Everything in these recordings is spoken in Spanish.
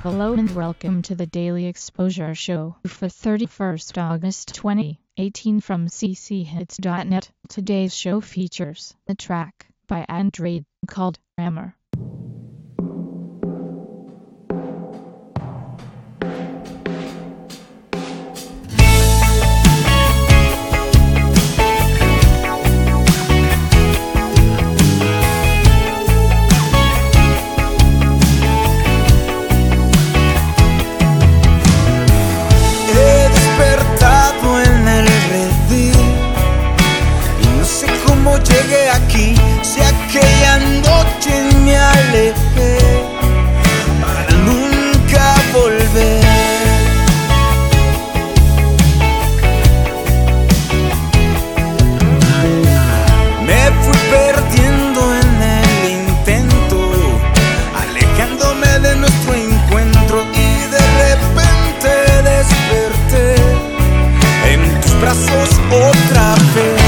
Hello and welcome to the Daily Exposure Show for 31st August 2018 from cchits.net. Today's show features a track by Android called Rammer. Llegué aquí, si aquella noche me alejé para nunca volver. Me fui perdiendo en el intento, alejándome de nuestro encuentro, y de repente desperté en tus brazos otra vez.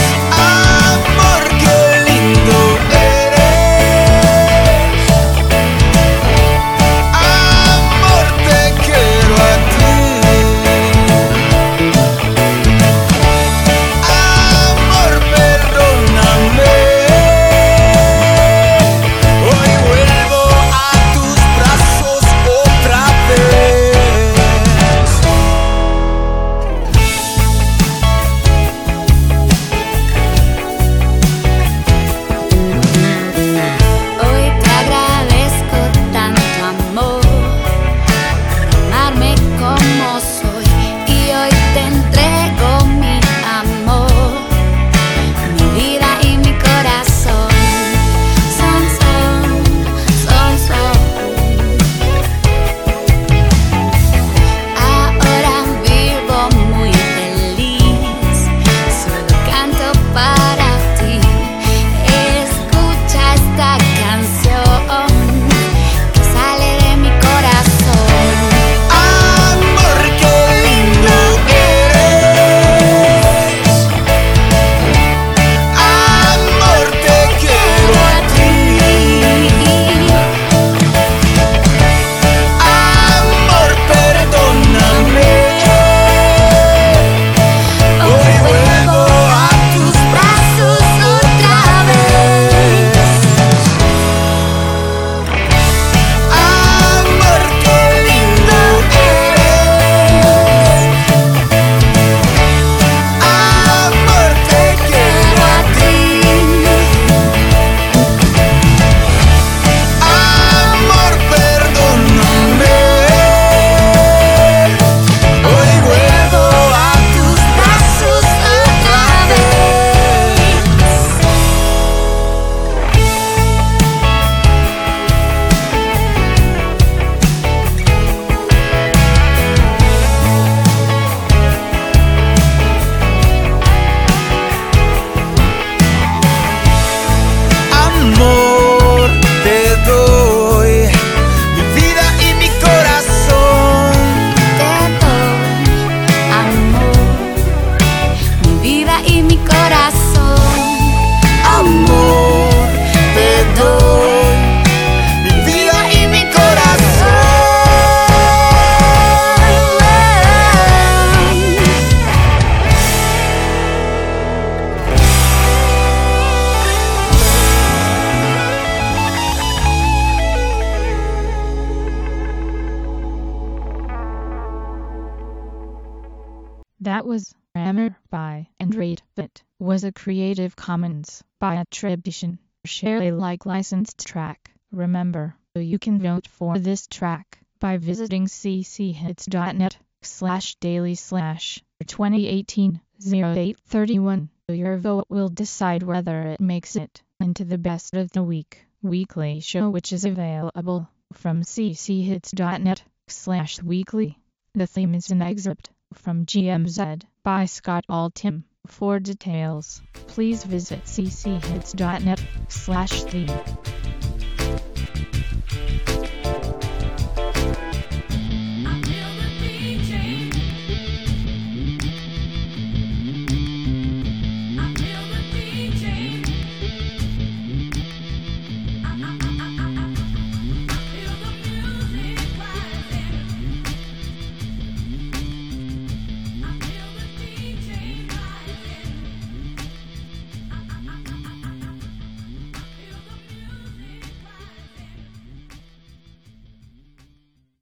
That was Rammer by Android. It was a Creative Commons by attribution, share Alike licensed track. Remember, you can vote for this track by visiting cchits.net/daily/2018-0831. Your vote will decide whether it makes it into the best of the week weekly show, which is available from cchits.net/weekly. The theme is an excerpt from GMZ by Scott Altham. For details, please visit cchits.net/theme.